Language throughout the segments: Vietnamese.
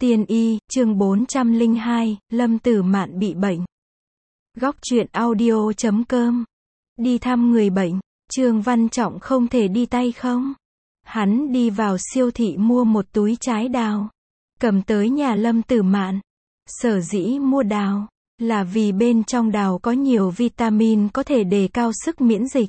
Tiên y, chương 402, Lâm Tử Mạn bị bệnh. Góc truyện audio.com. Đi thăm người bệnh, Trương Văn Trọng không thể đi tay không. Hắn đi vào siêu thị mua một túi trái đào, cầm tới nhà Lâm Tử Mạn. Sở dĩ mua đào, là vì bên trong đào có nhiều vitamin có thể đề cao sức miễn dịch.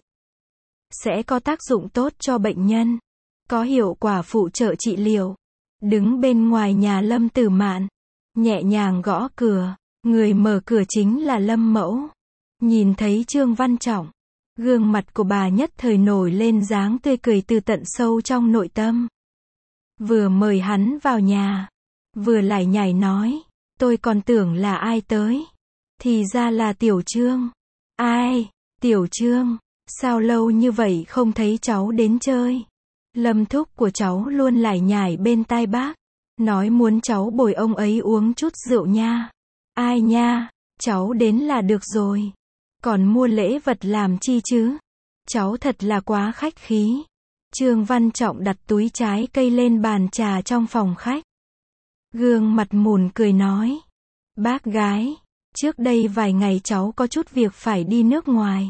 Sẽ có tác dụng tốt cho bệnh nhân, có hiệu quả phụ trợ trị liệu. Đứng bên ngoài nhà Lâm Tử Mạn, nhẹ nhàng gõ cửa, người mở cửa chính là Lâm Mẫu. Nhìn thấy Trương Văn Trọng, gương mặt của bà nhất thời nổi lên dáng tươi cười từ tận sâu trong nội tâm. Vừa mời hắn vào nhà, vừa lải nhải nói, tôi còn tưởng là ai tới. Thì ra là Tiểu Trương. Ai, Tiểu Trương, sao lâu như vậy không thấy cháu đến chơi? Lâm thúc của cháu luôn lải nhải bên tai bác, nói muốn cháu bồi ông ấy uống chút rượu nha. Ai nha, cháu đến là được rồi. Còn mua lễ vật làm chi chứ? Cháu thật là quá khách khí. Trương Văn Trọng đặt túi trái cây lên bàn trà trong phòng khách. Gương mặt mùn cười nói, bác gái, trước đây vài ngày cháu có chút việc phải đi nước ngoài.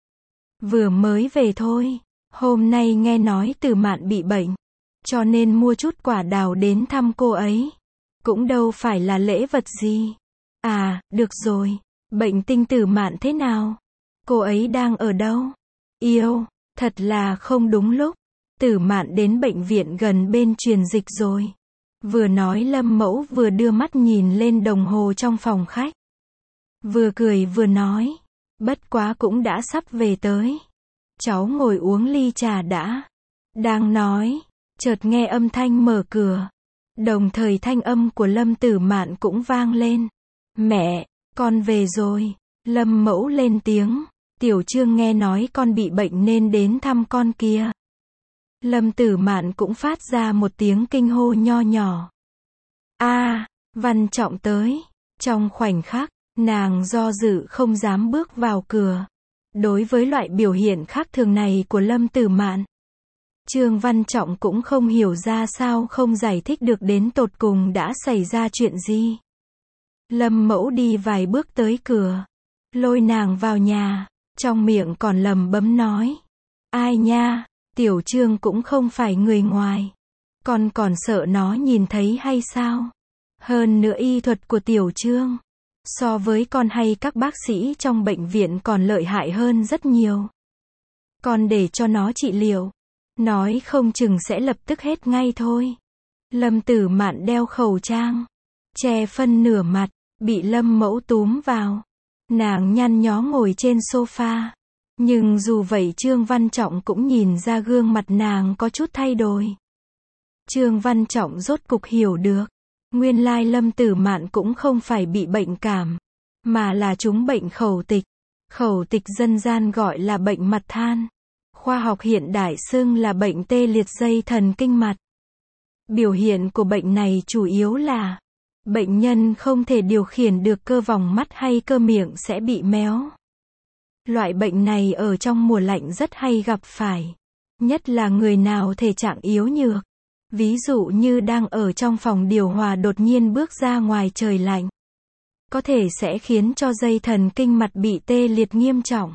Vừa mới về thôi. Hôm nay nghe nói Tử Mạn bị bệnh, cho nên mua chút quả đào đến thăm cô ấy. Cũng đâu phải là lễ vật gì. À, được rồi, bệnh tình Tử Mạn thế nào? Cô ấy đang ở đâu? Yêu, thật là không đúng lúc. Tử Mạn đến bệnh viện gần bên truyền dịch rồi. Vừa nói Lâm Mẫu vừa đưa mắt nhìn lên đồng hồ trong phòng khách. Vừa cười vừa nói, bất quá cũng đã sắp về tới. Cháu ngồi uống ly trà đã. Đang nói, chợt nghe âm thanh mở cửa. Đồng thời thanh âm của Lâm Tử Mạn cũng vang lên. Mẹ, con về rồi. Lâm Mẫu lên tiếng. Tiểu Trương nghe nói con bị bệnh nên đến thăm con kìa. Lâm Tử Mạn cũng phát ra một tiếng kinh hô nho nhỏ. A, Văn Trọng tới. Trong khoảnh khắc, nàng do dự không dám bước vào cửa. Đối với loại biểu hiện khác thường này của Lâm Tử Mạn, Trương Văn Trọng cũng không hiểu ra sao, không giải thích được đến tột cùng đã xảy ra chuyện gì. Lâm Mẫu đi vài bước tới cửa, lôi nàng vào nhà, trong miệng còn lẩm bẩm nói, ai nha, Tiểu Trương cũng không phải người ngoài, con còn sợ nó nhìn thấy hay sao? Hơn nữa y thuật của Tiểu Trương so với con hay các bác sĩ trong bệnh viện còn lợi hại hơn rất nhiều. Con để cho nó trị liệu, nói không chừng sẽ lập tức hết ngay thôi. Lâm Tử Mạn đeo khẩu trang, che phân nửa mặt, bị Lâm Mẫu túm vào. Nàng nhăn nhó ngồi trên sofa. Nhưng dù vậy Trương Văn Trọng cũng nhìn ra gương mặt nàng có chút thay đổi. Trương Văn Trọng rốt cục hiểu được. Nguyên lai Lâm Tử Mạn cũng không phải bị bệnh cảm, mà là trúng bệnh khẩu tịch. Khẩu tịch dân gian gọi là bệnh mặt than. Khoa học hiện đại xưng là bệnh tê liệt dây thần kinh mặt. Biểu hiện của bệnh này chủ yếu là bệnh nhân không thể điều khiển được cơ vòng mắt hay cơ miệng sẽ bị méo. Loại bệnh này ở trong mùa lạnh rất hay gặp phải, nhất là người nào thể trạng yếu nhược. Ví dụ như đang ở trong phòng điều hòa đột nhiên bước ra ngoài trời lạnh, có thể sẽ khiến cho dây thần kinh mặt bị tê liệt nghiêm trọng.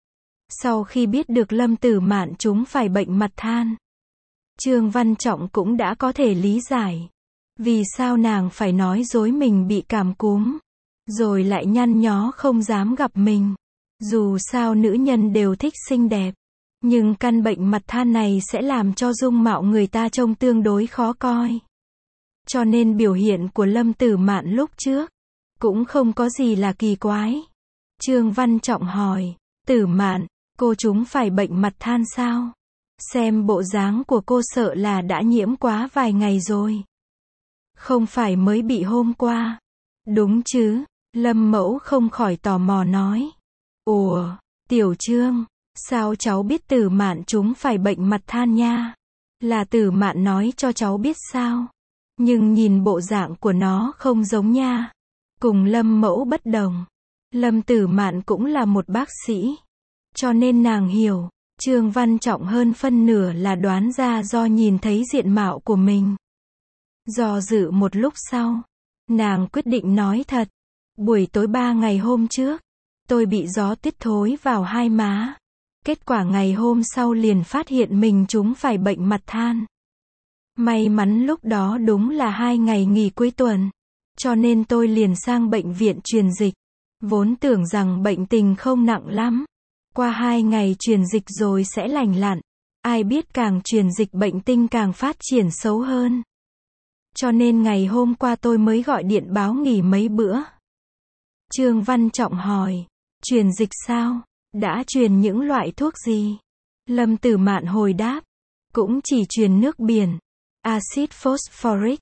Sau khi biết được Lâm Tử Mạn chúng phải bệnh mặt than, Trương Văn Trọng cũng đã có thể lý giải vì sao nàng phải nói dối mình bị cảm cúm, rồi lại nhăn nhó không dám gặp mình. Dù sao nữ nhân đều thích xinh đẹp, nhưng căn bệnh mặt than này sẽ làm cho dung mạo người ta trông tương đối khó coi. Cho nên biểu hiện của Lâm Tử Mạn lúc trước cũng không có gì là kỳ quái. Trương Văn Trọng hỏi, Tử Mạn, cô chúng phải bệnh mặt than sao? Xem bộ dáng của cô sợ là đã nhiễm quá vài ngày rồi. Không phải mới bị hôm qua. Đúng chứ? Lâm Mẫu không khỏi tò mò nói. Ủa, Tiểu Trương, sao cháu biết Tử Mạn chúng phải bệnh mặt than nha? Là Tử Mạn nói cho cháu biết sao? Nhưng nhìn bộ dạng của nó không giống nha. Cùng Lâm Mẫu bất đồng. Lâm Tử Mạn cũng là một bác sĩ, cho nên nàng hiểu. Trương Văn Trọng hơn phân nửa là đoán ra do nhìn thấy diện mạo của mình. Do dự một lúc sau, nàng quyết định nói thật. Buổi tối 3 ngày hôm trước, tôi bị gió tuyết thối vào hai má. Kết quả ngày hôm sau liền phát hiện mình trúng phải bệnh mặt than. May mắn lúc đó đúng là 2 ngày nghỉ cuối tuần, cho nên tôi liền sang bệnh viện truyền dịch. Vốn tưởng rằng bệnh tình không nặng lắm, qua 2 ngày truyền dịch rồi sẽ lành lặn. Ai biết càng truyền dịch bệnh tình càng phát triển xấu hơn. Cho nên ngày hôm qua tôi mới gọi điện báo nghỉ mấy bữa. Trương Văn Trọng hỏi, truyền dịch sao? Đã truyền những loại thuốc gì? Lâm Tử Mạn hồi đáp, cũng chỉ truyền nước biển, axit phosphoric,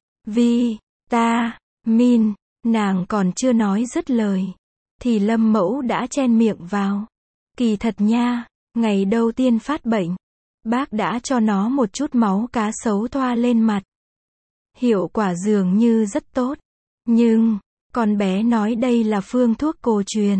vitamin. Nàng còn chưa nói dứt lời, thì Lâm Mẫu đã chen miệng vào. Kỳ thật nha, ngày đầu tiên phát bệnh, bác đã cho nó một chút máu cá sấu thoa lên mặt. Hiệu quả dường như rất tốt. Nhưng, con bé nói đây là phương thuốc cổ truyền.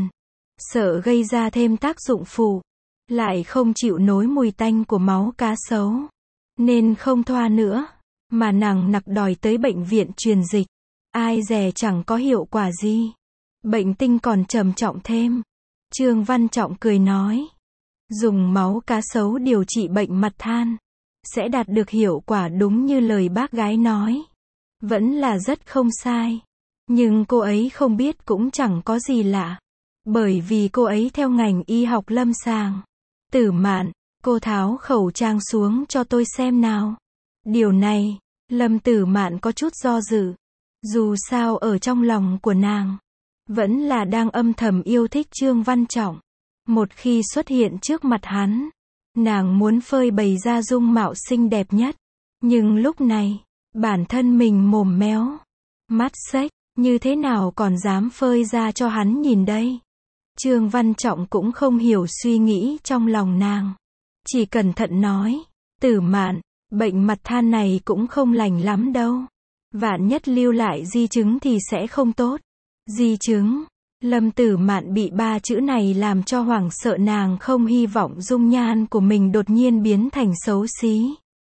Sợ gây ra thêm tác dụng phụ. Lại không chịu nổi mùi tanh của máu cá sấu. Nên không thoa nữa. Mà nàng nặc đòi tới bệnh viện truyền dịch. Ai dè chẳng có hiệu quả gì. Bệnh tình còn trầm trọng thêm. Trương Văn Trọng cười nói. Dùng máu cá sấu điều trị bệnh mặt than. Sẽ đạt được hiệu quả đúng như lời bác gái nói. Vẫn là rất không sai. Nhưng cô ấy không biết cũng chẳng có gì lạ. Bởi vì cô ấy theo ngành y học lâm sàng. Tử Mạn, cô tháo khẩu trang xuống cho tôi xem nào. Điều này, Lâm Tử Mạn có chút do dự. Dù sao ở trong lòng của nàng, vẫn là đang âm thầm yêu thích Trương Văn Trọng. Một khi xuất hiện trước mặt hắn, nàng muốn phơi bày ra dung mạo xinh đẹp nhất. Nhưng lúc này, bản thân mình mồm méo, mắt xếch, như thế nào còn dám phơi ra cho hắn nhìn đây. Trương Văn Trọng cũng không hiểu suy nghĩ trong lòng nàng. Chỉ cẩn thận nói, Tử Mạn, bệnh mặt than này cũng không lành lắm đâu. Vạn nhất lưu lại di chứng thì sẽ không tốt. Di chứng? Lâm Tử Mạn bị 3 chữ này làm cho hoảng sợ, nàng không hy vọng dung nhan của mình đột nhiên biến thành xấu xí.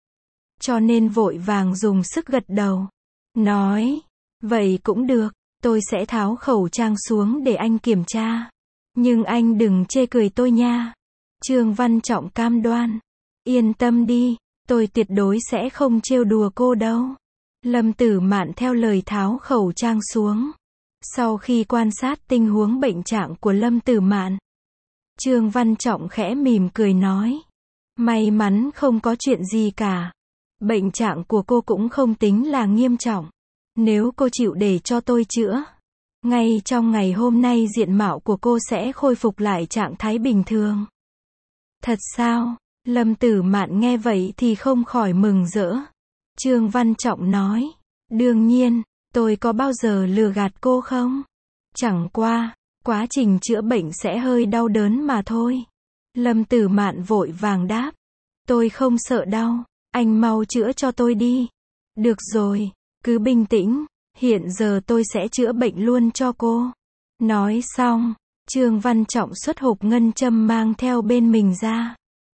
Cho nên vội vàng dùng sức gật đầu. Nói, vậy cũng được, tôi sẽ tháo khẩu trang xuống để anh kiểm tra. Nhưng anh đừng chê cười tôi nha. Trương Văn Trọng cam đoan. Yên tâm đi, tôi tuyệt đối sẽ không trêu đùa cô đâu. Lâm Tử Mạn theo lời tháo khẩu trang xuống. Sau khi quan sát tình huống bệnh trạng của Lâm Tử Mạn, Trương Văn Trọng khẽ mỉm cười nói. May mắn không có chuyện gì cả. Bệnh trạng của cô cũng không tính là nghiêm trọng. Nếu cô chịu để cho tôi chữa, ngay trong ngày hôm nay diện mạo của cô sẽ khôi phục lại trạng thái bình thường. Thật sao? Lâm Tử Mạn nghe vậy thì không khỏi mừng rỡ. Trương Văn Trọng nói. Đương nhiên, tôi có bao giờ lừa gạt cô không? Chẳng qua, quá trình chữa bệnh sẽ hơi đau đớn mà thôi. Lâm Tử Mạn vội vàng đáp. Tôi không sợ đau, anh mau chữa cho tôi đi. Được rồi, cứ bình tĩnh, hiện giờ tôi sẽ chữa bệnh luôn cho cô. Nói xong, Trương Văn Trọng xuất hộp ngân châm mang theo bên mình ra.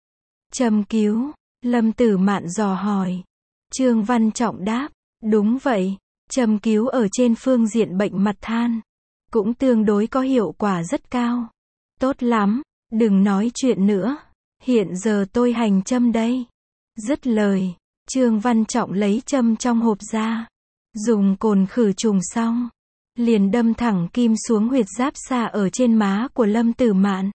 Châm cứu? Lâm Tử Mạn dò hỏi. Trương Văn Trọng đáp. Đúng vậy, châm cứu ở trên phương diện bệnh mặt than cũng tương đối có hiệu quả rất cao. Tốt lắm, đừng nói chuyện nữa. Hiện giờ tôi hành châm đây. Dứt lời, Trương Văn Trọng lấy châm trong hộp ra. Dùng cồn khử trùng xong, liền đâm thẳng kim xuống huyệt giáp xa ở trên má của Lâm Tử Mạn.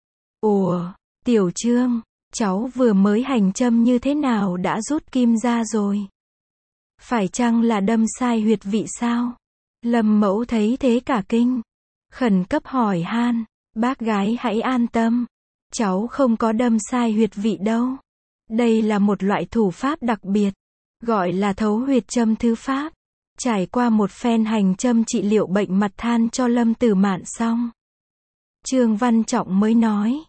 Ủa, Tiểu Trương, cháu vừa mới hành châm như thế nào đã rút kim ra rồi? Phải chăng là đâm sai huyệt vị sao? Lâm Mẫu thấy thế cả kinh. Khẩn cấp hỏi han. Bác gái hãy an tâm. Cháu không có đâm sai huyệt vị đâu. Đây là một loại thủ pháp đặc biệt. Gọi là thấu huyệt châm thứ pháp. Trải qua một phen hành châm trị liệu bệnh mặt than cho Lâm Tử Mạn xong, Trương Văn Trọng mới nói.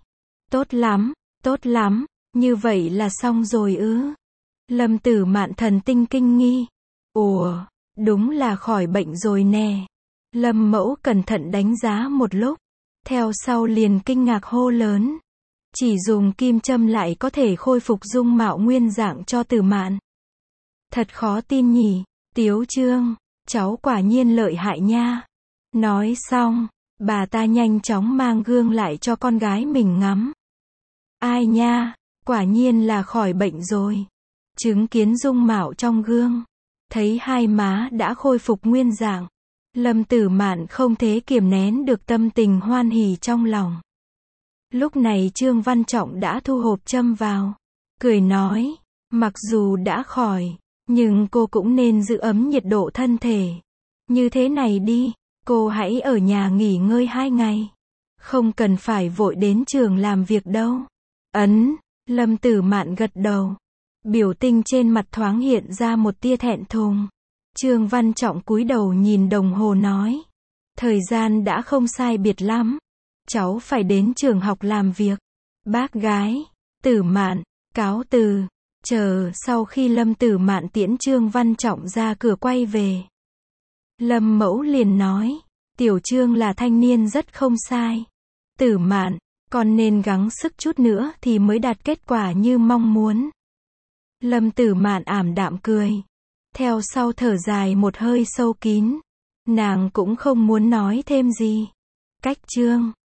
Tốt lắm, như vậy là xong rồi ư? Lâm Tử Mạn thần tinh kinh nghi. Ủa, đúng là khỏi bệnh rồi nè. Lâm Mẫu cẩn thận đánh giá một lúc, theo sau liền kinh ngạc hô lớn. Chỉ dùng kim châm lại có thể khôi phục dung mạo nguyên dạng cho Tử Mạn. Thật khó tin nhỉ. Tiếu Trương, cháu quả nhiên lợi hại nha. Nói xong, bà ta nhanh chóng mang gương lại cho con gái mình ngắm. Ai nha, quả nhiên là khỏi bệnh rồi. Chứng kiến dung mạo trong gương, thấy hai má đã khôi phục nguyên dạng. Lâm Tử Mạn không thể kiềm nén được tâm tình hoan hỉ trong lòng. Lúc này Trương Văn Trọng đã thu hộp châm vào, cười nói, mặc dù đã khỏi, nhưng cô cũng nên giữ ấm nhiệt độ thân thể. Như thế này đi, cô hãy ở nhà nghỉ ngơi 2 ngày. Không cần phải vội đến trường làm việc đâu. Lâm Tử Mạn gật đầu. Biểu tình trên mặt thoáng hiện ra một tia thẹn thùng. Trương Văn Trọng cúi đầu nhìn đồng hồ nói. Thời gian đã không sai biệt lắm. Cháu phải đến trường học làm việc. Bác gái, Tử Mạn, cáo từ. Chờ sau khi Lâm Tử Mạn tiễn Trương Văn Trọng ra cửa quay về. Lâm Mẫu liền nói. Tiểu Trương là thanh niên rất không sai. Tử Mạn, con nên gắng sức chút nữa thì mới đạt kết quả như mong muốn. Lâm Tử Mạn ảm đạm cười. Theo sau thở dài một hơi sâu kín. Nàng cũng không muốn nói thêm gì. Cách Trương